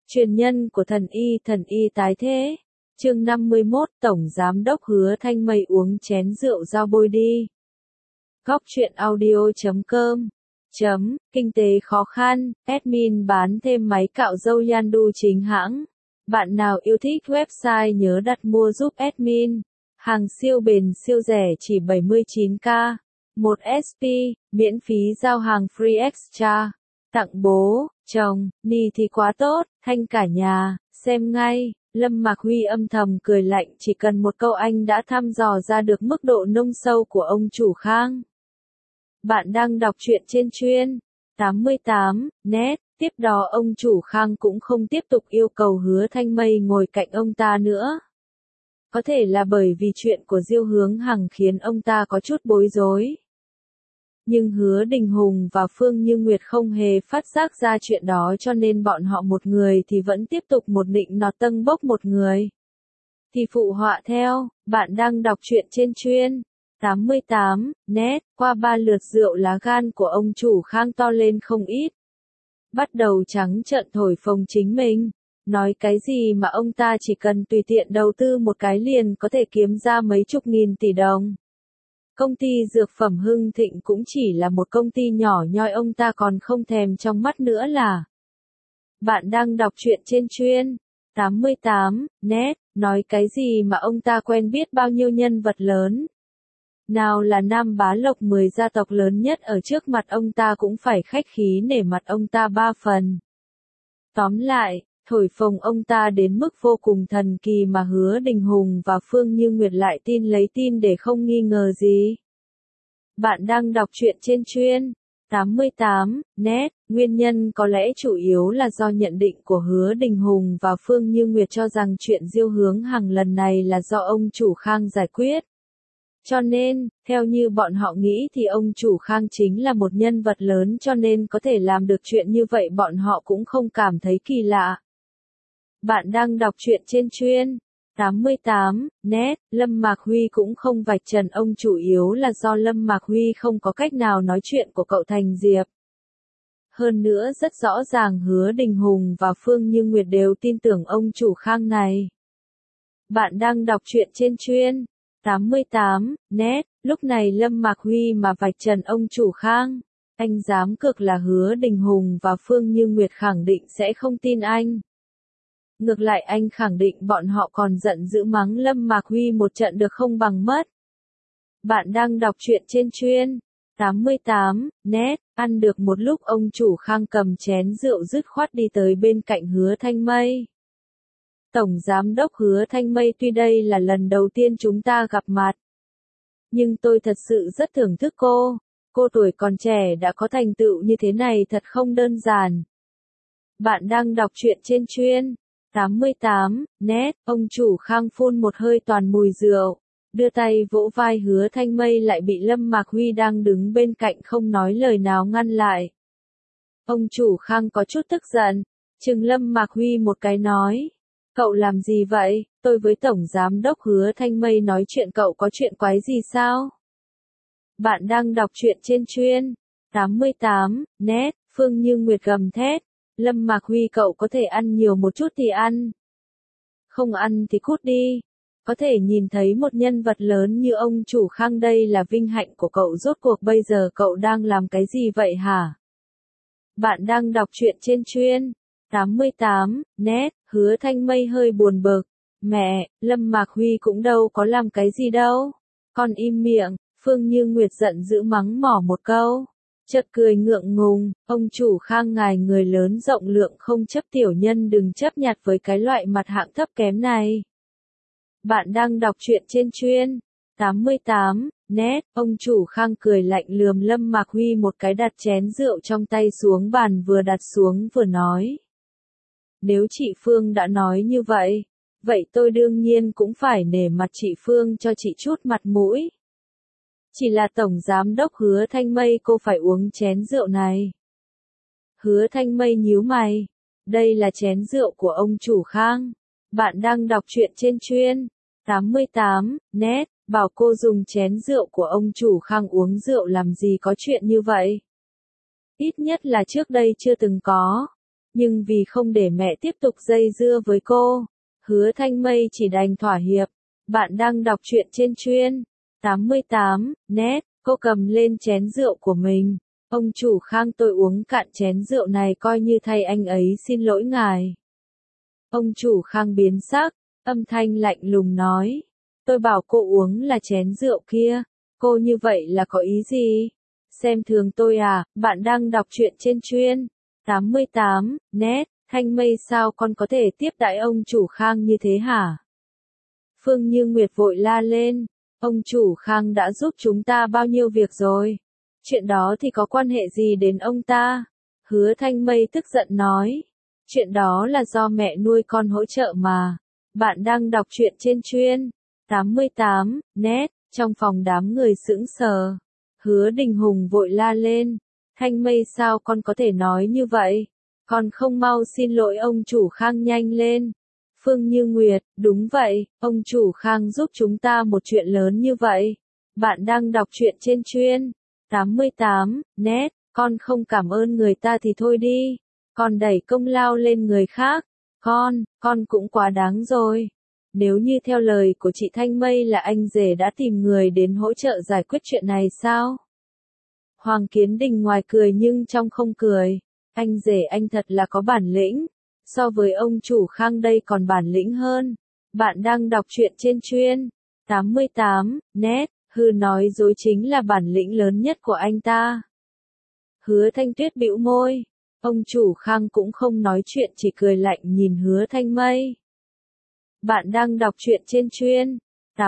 Truyền nhân của thần y tái thế. Chương 51, Tổng Giám đốc Hứa Thanh Mây uống chén rượu giao bôi đi. Góc truyện audio.com Kinh tế khó khăn, admin bán thêm máy cạo râu Yandu chính hãng. Bạn nào yêu thích website nhớ đặt mua giúp admin. Hàng siêu bền siêu rẻ chỉ 79k. 1 SP, miễn phí giao hàng free extra. Tặng bố, chồng, ni thì quá tốt, thanh cả nhà, xem ngay. Lâm Mạc Huy âm thầm cười lạnh, chỉ cần một câu anh đã thăm dò ra được mức độ nông sâu của ông chủ Khang. Bạn đang đọc truyện trên chuyên 88 net, tiếp đó ông chủ Khang cũng không tiếp tục yêu cầu Hứa Thanh Mây ngồi cạnh ông ta nữa. Có thể là bởi vì chuyện của Diêu Hướng Hằng khiến ông ta có chút bối rối. Nhưng Hứa Đình Hùng và Phương Như Nguyệt không hề phát giác ra chuyện đó, cho nên bọn họ một người thì vẫn tiếp tục một nịnh nọt tâng bốc, một người thì phụ họa theo. Bạn đang đọc truyện trên chuyên 88 net. Qua 3 lượt rượu, lá gan của ông chủ Khang to lên không ít. Bắt đầu trắng trợn thổi phồng chính mình. Nói cái gì mà ông ta chỉ cần tùy tiện đầu tư một cái liền có thể kiếm ra mấy chục nghìn tỷ đồng. Công ty dược phẩm Hưng Thịnh cũng chỉ là một công ty nhỏ nhoi, ông ta còn không thèm trong mắt nữa là. Bạn đang đọc truyện trên chuyên 88 net. Nói cái gì mà ông ta quen biết bao nhiêu nhân vật lớn. Nào là Nam Bá Lộc, 10 gia tộc lớn nhất ở trước mặt ông ta cũng phải khách khí nể mặt ông ta 3 phần. Tóm lại, thổi phồng ông ta đến mức vô cùng thần kỳ mà Hứa Đình Hùng và Phương Như Nguyệt lại tin lấy tin để không nghi ngờ gì. Bạn đang đọc truyện trên chuyên 88 net. Nguyên nhân có lẽ chủ yếu là do nhận định của Hứa Đình Hùng và Phương Như Nguyệt cho rằng chuyện Diêu Hướng Hằng lần này là do ông chủ Khang giải quyết. Cho nên, theo như bọn họ nghĩ thì ông chủ Khang chính là một nhân vật lớn, cho nên có thể làm được chuyện như vậy bọn họ cũng không cảm thấy kỳ lạ. Bạn đang đọc truyện trên chuyên 88 net. Lâm Mạc Huy cũng không vạch trần ông chủ yếu là do Lâm Mạc Huy không có cách nào nói chuyện của cậu Thành Diệp. Hơn nữa rất rõ ràng Hứa Đình Hùng và Phương Như Nguyệt đều tin tưởng ông chủ Khang này. Bạn đang đọc truyện trên chuyên 88 net. Lúc này Lâm Mạc Huy mà vạch trần ông chủ Khang, anh dám cược là Hứa Đình Hùng và Phương Như Nguyệt khẳng định sẽ không tin anh. Ngược lại anh khẳng định bọn họ còn giận dữ mắng Lâm Mạc Huy một trận được không bằng mất. Bạn đang đọc truyện trên chuyên 88 net. Ăn được một lúc, ông chủ Khang cầm chén rượu dứt khoát đi tới bên cạnh Hứa Thanh Mây. Tổng Giám đốc Hứa Thanh Mây, tuy đây là lần đầu tiên chúng ta gặp mặt, nhưng tôi thật sự rất thưởng thức cô. Cô tuổi còn trẻ đã có thành tựu như thế này thật không đơn giản. Bạn đang đọc truyện trên chuyên 88 net. Ông chủ Khang phun một hơi toàn mùi rượu, đưa tay vỗ vai Hứa Thanh Mây, lại bị Lâm Mạc Huy đang đứng bên cạnh không nói lời nào ngăn lại. Ông chủ Khang có chút tức giận, chừng Lâm Mạc Huy một cái nói. Cậu làm gì vậy? Tôi với Tổng Giám đốc Hứa Thanh Mây nói chuyện, cậu có chuyện quái gì sao? Bạn đang đọc truyện trên chuyên 88 net. Phương Như Nguyệt gầm thét. Lâm Mạc Huy, cậu có thể ăn nhiều một chút thì ăn. Không ăn thì cút đi. Có thể nhìn thấy một nhân vật lớn như ông chủ Khang, đây là vinh hạnh của cậu. Rốt cuộc bây giờ cậu đang làm cái gì vậy hả? Bạn đang đọc truyện trên chuyên 88 net. Hứa Thanh Mây hơi buồn bực. Mẹ, Lâm Mạc Huy cũng đâu có làm cái gì đâu. Con im miệng. Phương Như Nguyệt giận dữ mắng mỏ một câu. Chợt cười ngượng ngùng. Ông chủ Khang, ngài người lớn rộng lượng không chấp tiểu nhân, đừng chấp nhặt với cái loại mặt hạng thấp kém này. Bạn đang đọc truyện trên chuyên 88 net. Ông chủ Khang cười lạnh lườm Lâm Mạc Huy một cái, đặt chén rượu trong tay xuống bàn, vừa đặt xuống vừa nói. Nếu chị Phương đã nói như vậy, vậy tôi đương nhiên cũng phải nể mặt chị Phương, cho chị chút mặt mũi. Chỉ là Tổng Giám đốc Hứa Thanh Mây, cô phải uống chén rượu này. Hứa Thanh Mây nhíu mày. Đây là chén rượu của ông chủ Khang. Bạn đang đọc truyện trên chuyên 88 net. Bảo cô dùng chén rượu của ông chủ Khang uống rượu làm gì có chuyện như vậy. Ít nhất là trước đây chưa từng có. Nhưng vì không để mẹ tiếp tục dây dưa với cô, Hứa Thanh Mây chỉ đành thỏa hiệp. Bạn đang đọc truyện trên chuyên 88 net, cô cầm lên chén rượu của mình. Ông chủ Khang, tôi uống cạn chén rượu này coi như thay anh ấy xin lỗi ngài. Ông chủ Khang biến sắc, âm thanh lạnh lùng nói. Tôi bảo cô uống là chén rượu kia, cô như vậy là có ý gì? Xem thường tôi à? Bạn đang đọc truyện trên chuyên 88 net, Thanh Mây sao con có thể tiếp đãi ông chủ Khang như thế hả? Phương Như Nguyệt vội la lên, ông chủ Khang đã giúp chúng ta bao nhiêu việc rồi. Chuyện đó thì có quan hệ gì đến ông ta? Hứa Thanh Mây tức giận nói. Chuyện đó là do mẹ nuôi con hỗ trợ mà. Bạn đang đọc truyện trên chuyên 88 net, trong phòng đám người sững sờ. Hứa Đình Hùng vội la lên. Thanh Mây sao con có thể nói như vậy? Con không mau xin lỗi ông chủ Khang nhanh lên. Phương Như Nguyệt, đúng vậy, ông chủ Khang giúp chúng ta một chuyện lớn như vậy. Bạn đang đọc truyện trên chuyên 88 net, con không cảm ơn người ta thì thôi đi. Con đẩy công lao lên người khác. Con cũng quá đáng rồi. Nếu như theo lời của chị Thanh Mây là anh rể đã tìm người đến hỗ trợ giải quyết chuyện này sao? Hoàng Kiến Đình ngoài cười nhưng trong không cười. Anh rể anh thật là có bản lĩnh. So với ông chủ Khang đây còn bản lĩnh hơn. Bạn đang đọc truyện trên chuyên 88 net, nói dối chính là bản lĩnh lớn nhất của anh ta. Hứa Thanh Tuyết bĩu môi. Ông chủ Khang cũng không nói chuyện chỉ cười lạnh nhìn Hứa Thanh Mây. Bạn đang đọc truyện trên chuyên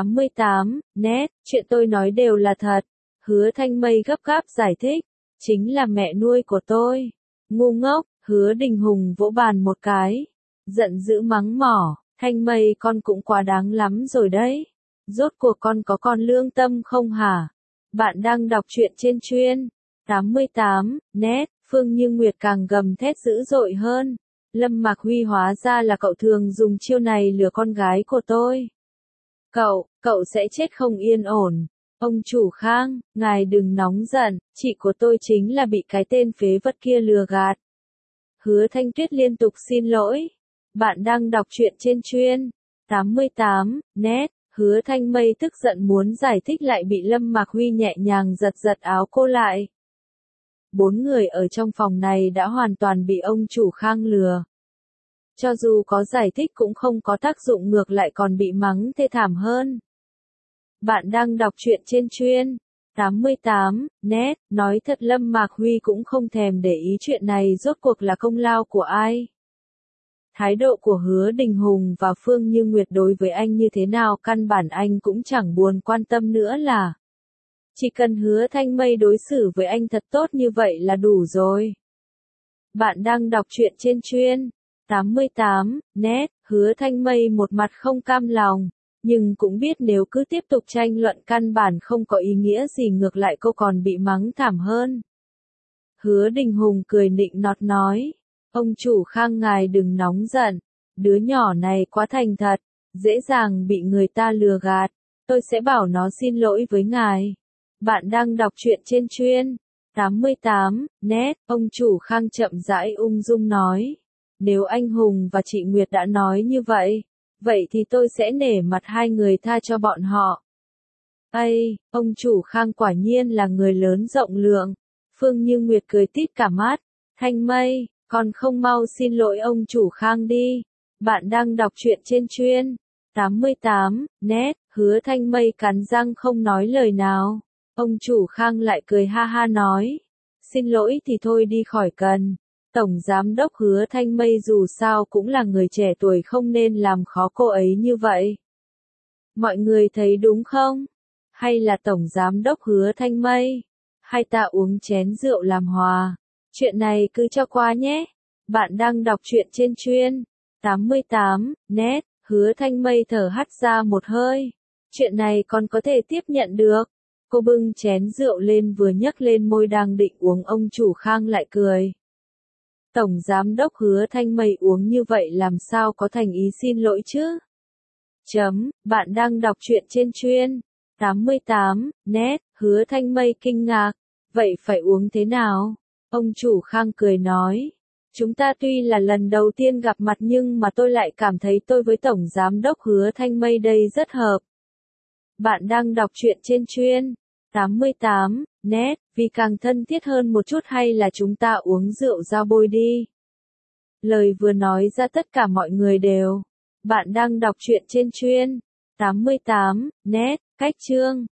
88 net, chuyện tôi nói đều là thật. Hứa Thanh Mây gấp gáp giải thích. Chính là mẹ nuôi của tôi. Ngu ngốc. Hứa Đình Hùng vỗ bàn một cái. Giận dữ mắng mỏ. Thanh Mây con cũng quá đáng lắm rồi đấy. Rốt cuộc con có còn lương tâm không hả? Bạn đang đọc truyện trên chuyên 88 net, Phương Như Nguyệt càng gầm thét dữ dội hơn. Lâm Mạc Huy hóa ra là cậu thường dùng chiêu này lừa con gái của tôi. Cậu sẽ chết không yên ổn. Ông chủ Khang, ngài đừng nóng giận, chị của tôi chính là bị cái tên phế vật kia lừa gạt. Hứa Thanh Tuyết liên tục xin lỗi. Bạn đang đọc truyện trên chuyên 88 net, Hứa Thanh Mây tức giận muốn giải thích lại bị Lâm Mạc Huy nhẹ nhàng giật giật áo cô lại. 4 người ở trong phòng này đã hoàn toàn bị ông chủ Khang lừa. Cho dù có giải thích cũng không có tác dụng, ngược lại còn bị mắng thê thảm hơn. Bạn đang đọc truyện trên chuyên 88 net, nói thật Lâm Mạc Huy cũng không thèm để ý chuyện này rốt cuộc là công lao của ai. Thái độ của Hứa Đình Hùng và Phương Như Nguyệt đối với anh như thế nào căn bản anh cũng chẳng buồn quan tâm nữa là. Chỉ cần Hứa Thanh Mây đối xử với anh thật tốt như vậy là đủ rồi. Bạn đang đọc truyện trên chuyên 88 net, Hứa Thanh Mây một mặt không cam lòng, nhưng cũng biết nếu cứ tiếp tục tranh luận căn bản không có ý nghĩa gì, ngược lại cô còn bị mắng thảm hơn. Hứa Đình Hùng cười nịnh nọt nói, ông chủ Khang ngài đừng nóng giận, đứa nhỏ này quá thành thật, dễ dàng bị người ta lừa gạt, tôi sẽ bảo nó xin lỗi với ngài. Bạn đang đọc truyện trên chuyên 88 net, ông chủ Khang chậm rãi ung dung nói, nếu anh Hùng và chị Nguyệt đã nói như vậy, vậy thì tôi sẽ nể mặt hai người tha cho bọn họ. Ây, ông chủ Khang quả nhiên là người lớn rộng lượng. Phương Như Nguyệt cười tít cả mắt. Thanh Mây, còn không mau xin lỗi ông chủ Khang đi. Bạn đang đọc truyện trên chuyên 88 net, Hứa Thanh Mây cắn răng không nói lời nào. Ông chủ Khang lại cười ha ha nói, xin lỗi thì thôi đi khỏi cần. Tổng giám đốc Hứa Thanh Mây dù sao cũng là người trẻ tuổi, không nên làm khó cô ấy như vậy. Mọi người thấy đúng không? Hay là tổng giám đốc Hứa Thanh Mây? Hay ta uống chén rượu làm hòa? Chuyện này cứ cho qua nhé. Bạn đang đọc truyện trên chuyên 88 net, Hứa Thanh Mây thở hắt ra một hơi. Chuyện này còn có thể tiếp nhận được. Cô bưng chén rượu lên vừa nhấc lên môi đang định uống, ông chủ Khang lại cười. Tổng giám đốc Hứa Thanh Mây uống như vậy làm sao có thành ý xin lỗi chứ? Bạn đang đọc truyện trên chuyên 88 net, Hứa Thanh Mây kinh ngạc. Vậy phải uống thế nào? Ông chủ Khang cười nói. Chúng ta tuy là lần đầu tiên gặp mặt nhưng mà tôi lại cảm thấy tôi với Tổng Giám đốc Hứa Thanh Mây đây rất hợp. Bạn đang đọc truyện trên chuyên 88 net, vì càng thân thiết hơn một chút hay là chúng ta uống rượu giao bôi đi. Lời vừa nói ra tất cả mọi người đều. Bạn đang đọc truyện trên chuyên 88 net, cách chương